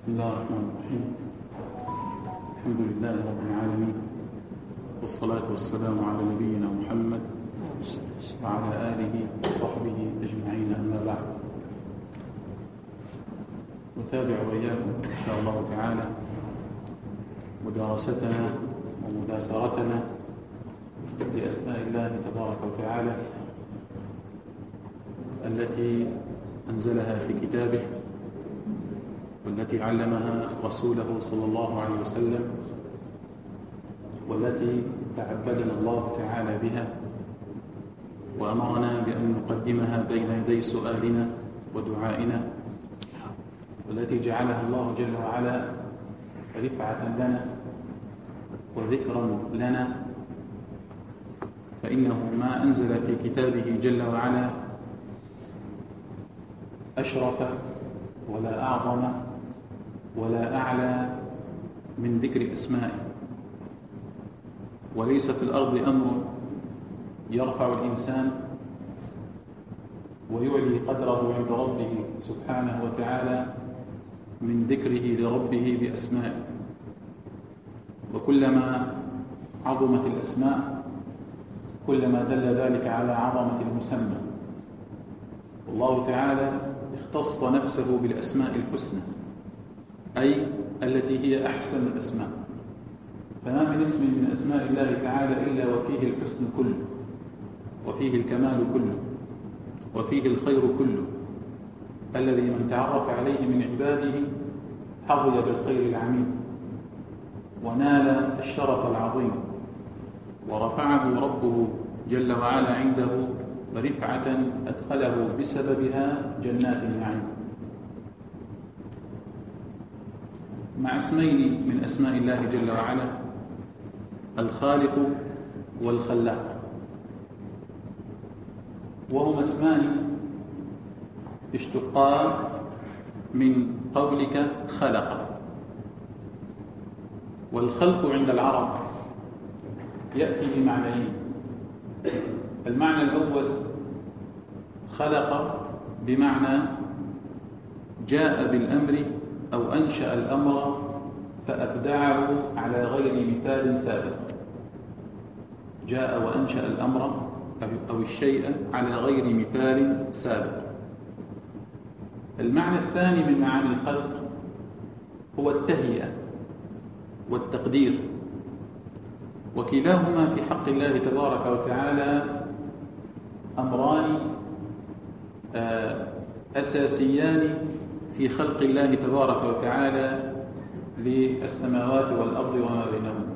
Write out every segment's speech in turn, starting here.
بسم الله الرحمن الرحيم. الحمد لله رب العالمين، والصلاة والسلام على نبينا محمد وعلى آله وصحبه أجمعين، أما بعد. نتابع وإياكم إن شاء الله تعالى مدارستنا ومداسرتنا لأسماء الله تبارك وتعالى التي أنزلها في كتابه، والتي علمها رسوله صلى الله عليه وسلم، والتي تعبدنا الله تعالى بها وأمرنا بأن نقدمها بين يدي سؤالنا ودعائنا، والتي جعلها الله جل وعلا رفعة لنا وذكرا لنا، فإنه ما أنزل في كتابه جل وعلا أشرف ولا أعظم ولا أعلى من ذكر أسمائه. وليس في الأرض أمر يرفع الإنسان ويعلي قدره عند ربه سبحانه وتعالى من ذكره لربه بأسمائه، وكلما عظمت الأسماء كلما دل ذلك على عظمة المسمى. والله تعالى اختص نفسه بالأسماء الحسنى، أي التي هي أحسن الأسماء، فما من اسم من أسماء الله تعالى إلا وفيه الحسن كله، وفيه الكمال كله، وفيه الخير كله، الذي من تعرف عليه من عباده حظي بالخير العميم ونال الشرف العظيم، ورفعه ربه جل وعلا عنده رفعة أدخله بسببها جنات النعيم. مع اسمين من أسماء الله جل وعلا، الخالق والخلاق، وهما اسمان اشتقا من قولك خلق. والخلق عند العرب يأتي بمعنيين: المعنى الأول خلق بمعنى جاء بالأمر أو أنشأ الأمر فأبدعه على غير مثال سابق، جاء وأنشأ الأمر أو الشيء على غير مثال سابق. المعنى الثاني من معاني الخلق هو التهيئة والتقدير، وكلاهما في حق الله تبارك وتعالى أمران أساسيان في خلق الله تبارك وتعالى للسماوات والأرض وما بينهما.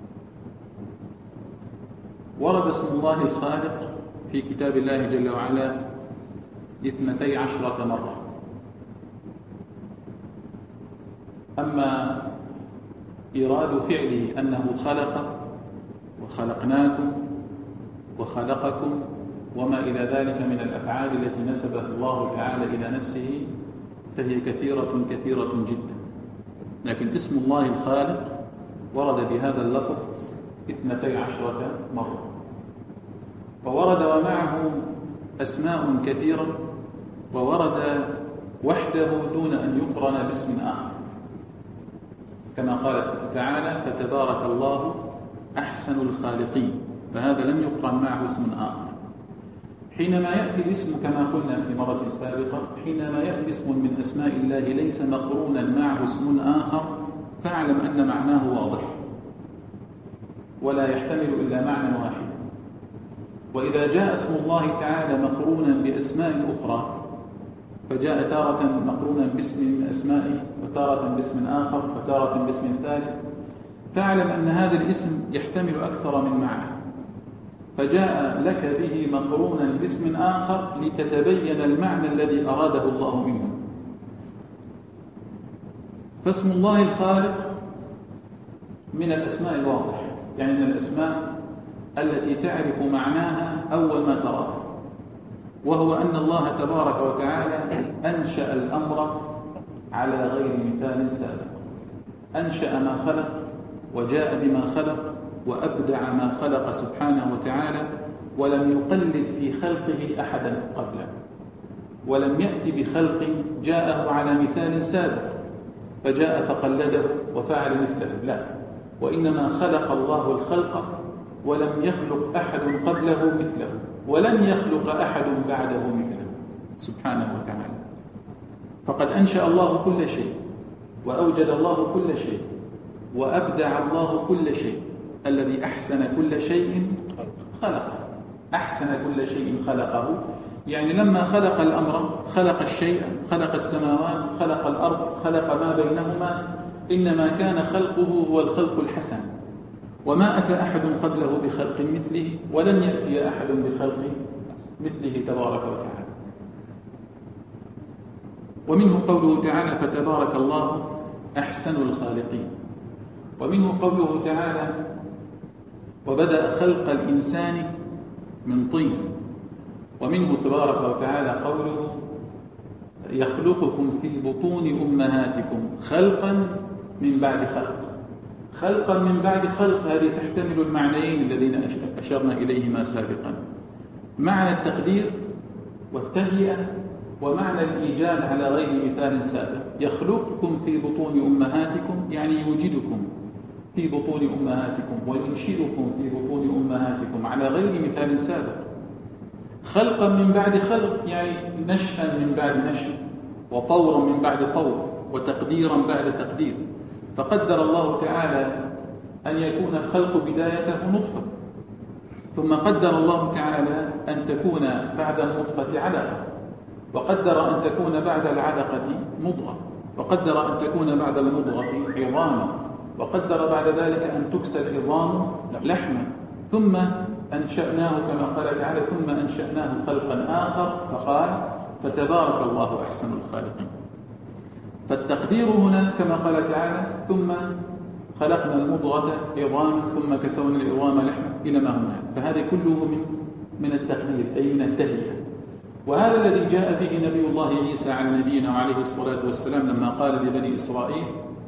ورد اسم الله الخالق في كتاب الله جل وعلا 12 مرة. أما إيراد فعله أنه خلق وخلقناكم وخلقكم وما إلى ذلك من الأفعال التي نسبها الله تعالى إلى نفسه فهي كثيرة كثيرة جدا، لكن اسم الله الخالق ورد بهذا اللفظ 12 مرة، وورد ومعه أسماء كثيرة، وورد وحده دون أن يقرن باسم آخر، كما قال تعالى: فتبارك الله أحسن الخالقين، فهذا لم يقرن معه اسم آخر. حينما يأتي الاسم كما قلنا في مرة سابقة، حينما يأتي اسم من أسماء الله ليس مقرونا معه اسم آخر فاعلم أن معناه واضح ولا يحتمل إلا معنى واحد. وإذا جاء اسم الله تعالى مقرونا بأسماء أخرى، فجاء تارة مقرونا باسم من أسمائه، وتارة باسم آخر، وتارة باسم ثالث، فاعلم أن هذا الاسم يحتمل أكثر من معنى، فجاء لك به مقرونا باسم آخر لتتبين المعنى الذي أراده الله منه. فاسم الله الخالق من الأسماء الواضحة، يعني من الأسماء التي تعرف معناها أول ما تراها، وهو أن الله تبارك وتعالى أنشأ الأمر على غير مثال سابق، أنشأ ما خلق وجاء بما خلق وأبدع ما خلق سبحانه وتعالى، ولم يقلد في خلقه أحدا قبله، ولم يأتي بخلق جاءه على مثال سابق، فجاء فقلده وفعل مثله، لا، وإنما خلق الله الخلق ولم يخلق أحد قبله مثله، ولن يخلق أحد بعده مثله سبحانه وتعالى. فقد أنشأ الله كل شيء، وأوجد الله كل شيء، وأبدع الله كل شيء. الذي أحسن كل شيء خلقه، أحسن كل شيء خلقه، يعني لما خلق الأمر خلق الشيء، خلق السماوات، خلق الأرض، خلق ما بينهما، إنما كان خلقه هو الخلق الحسن. وما أتى أحد قبله بخلق مثله، ولن يأتي أحد بخلق مثله تبارك وتعالى. ومنه قوله تعالى: فتبارك الله أحسن الخالقين. ومنه قوله تعالى: وبدأ خلق الإنسان من طين. ومنه تبارك وتعالى قوله: يخلقكم في بطون أمهاتكم خلقا من بعد خلق. خلقا من بعد خلق هذه تحتمل المعنيين الذين أشرنا إليهما سابقا: معنى التقدير والتهيئة، ومعنى الإيجاد على غير مثال سابق. يخلقكم في بطون أمهاتكم يعني يوجدكم في بطون أمهاتكم، وينشئكم في بطون أمهاتكم على غير مثال سابق. خلقا من بعد خلق يعني نشأا من بعد نشأ، وطورا من بعد طور، وتقديرا بعد تقدير. فقدر الله تعالى أن يكون الخلق بدايته نطفة، ثم قدر الله تعالى أن تكون بعد النطفة علقة، وقدر أن تكون بعد العلقة مضغة، وقدر أن تكون بعد المضغة عظاما، وقدر بعد ذلك أن تكسى العظام لحما، ثم أنشأناه كما قال تعالى: ثم أنشأناه خلقا آخر، فقال: فتبارك الله أحسن الخالقين. فالتقدير هنا كما قال تعالى: ثم خلقنا المضغة عظاما ثم كسونا العظام لحما، إلى ما هنا. فهذا كله من التقدير، أي من التهيئة. وهذا الذي جاء به نبي الله عيسى على نبينا عليه الصلاة والسلام لما قال لبني إسرائيل: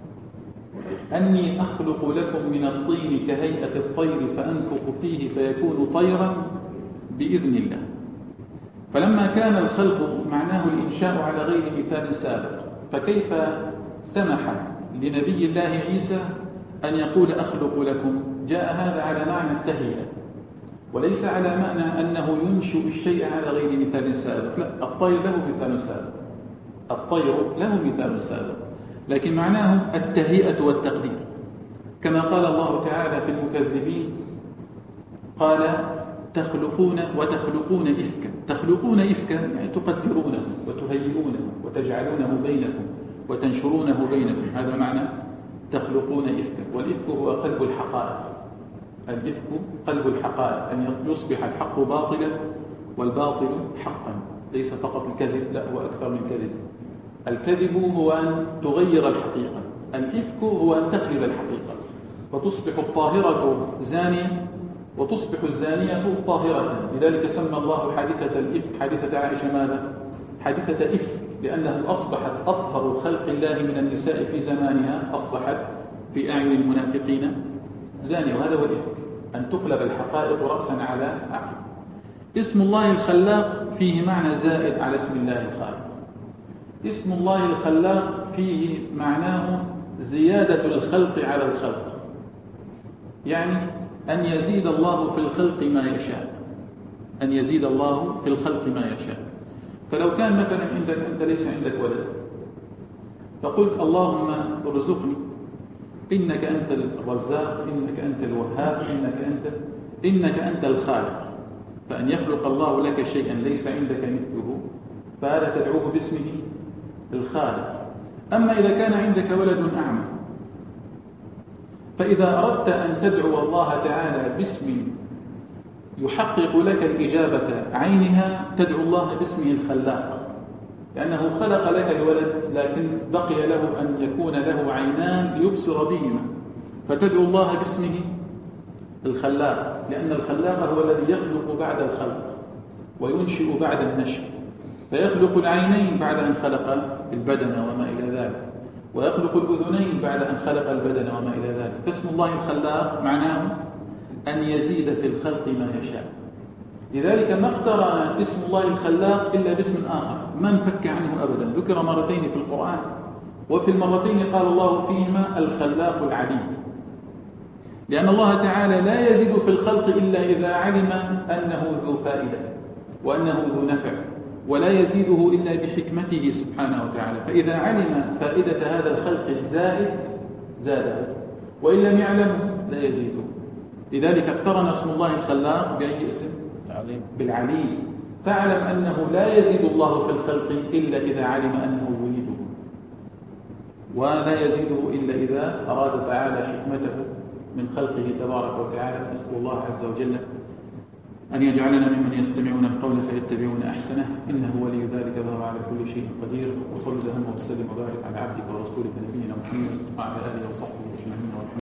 أني أخلق لكم من الطين كهيئة الطير فأنفخ فيه فيكون طيرا بإذن الله. فلما كان الخلق معناه الإنشاء على غير مثال سابق، فكيف سمح لنبي الله عيسى أن يقول أخلق لكم؟ جاء هذا على معنى التهيئة، وليس على معنى أنه ينشئ الشيء على غير مثال سابق. لا، الطير له مثال سابق، الطير له مثال سابق، لكن معناه التهيئة والتقدير. كما قال الله تعالى في المكذبين: قال: تخلقون وتخلقون إفكا. تخلقون إفكا يعني تقدرونه وتهيئونه وتجعلونه بينكم وتنشرونه بينكم، هذا معنى تخلقون إفكا. والإفك هو قلب الحقائق، الإفك قلب الحقائق، أن يصبح الحق باطلا والباطل حقا. ليس فقط الكذب، لا، هو أكثر من كذب. الكذب هو أن تغير الحقيقة، الإفك هو أن تقلب الحقيقة، وتصبح الطاهرة زانية وتصبح الزانية طاهرة. لذلك سمى الله حادثة الإفك حادثة عائشة ماذا؟ حادثة إفك، لأنها أصبحت أطهر خلق الله من النساء في زمانها، أصبحت في أعين المنافقين زانية. وهذا هو الإفك، أن تقلب الحقائق رأسا على عقل. اسم الله الخلاق فيه معنى زائد على اسم الله الخالق. اسم الله الخلاق فيه معناه زيادة الخلق على الخلق، يعني أن يزيد الله في الخلق ما يشاء، أن يزيد الله في الخلق ما يشاء. فلو كان مثلا عندك أنت ليس عندك ولد، فقلت: اللهم ارزقني، إنك أنت الرزاق، إنك أنت الوهاب، إنك أنت الخالق. فأن يخلق الله لك شيئا ليس عندك مثله، فهذا تدعوه باسمه الخالق. أما إذا كان عندك ولد أعمى، فإذا أردت أن تدعو الله تعالى باسم يحقق لك الإجابة عينها، تدعو الله باسمه الخلاق، لأنه خلق لك الولد لكن بقي له أن يكون له عينان ليبصر بهما، فتدعو الله باسمه الخلاق، لأن الخلاق هو الذي يخلق بعد الخلق وينشئ بعد النشأ، فيخلق العينين بعد أن خلق البدن وما إلى ذلك، ويخلق الأذنين بعد أن خلق البدن وما إلى ذلك. فاسم الله الخلاق معناه أن يزيد في الخلق ما يشاء. لذلك ما اقترن اسم الله الخلاق إلا باسم آخر ما انفك عنه أبدا. ذكر مرتين في القرآن وفي المرتين قال الله فيهما الخلاق العليم، لأن الله تعالى لا يزيد في الخلق إلا إذا علم أنه ذو فائدة وأنه ذو نفع، ولا يزيده إلا بحكمته سبحانه وتعالى. فإذا علم فائدة هذا الخلق الزائد زاده، وإن لم يعلم لا يزيده. لذلك اقترن اسم الله الخلاق بأي اسم؟ بالعليم. فاعلم أنه لا يزيد الله في الخلق إلا إذا علم أنه يريده، ولا يزيده إلا إذا أراد تعالى حكمته من خلقه تبارك وتعالى. نسأل الله عز وجل أن يجعلنا ممن يستمعون القول فيتبعون أحسنه، إنه ولي ذلك وهو على كل شيء قدير. وصلى اللهم وسلم وبارك على عبدك ورسولك نبينا محمد وعلى آله وصحبه أجمعين.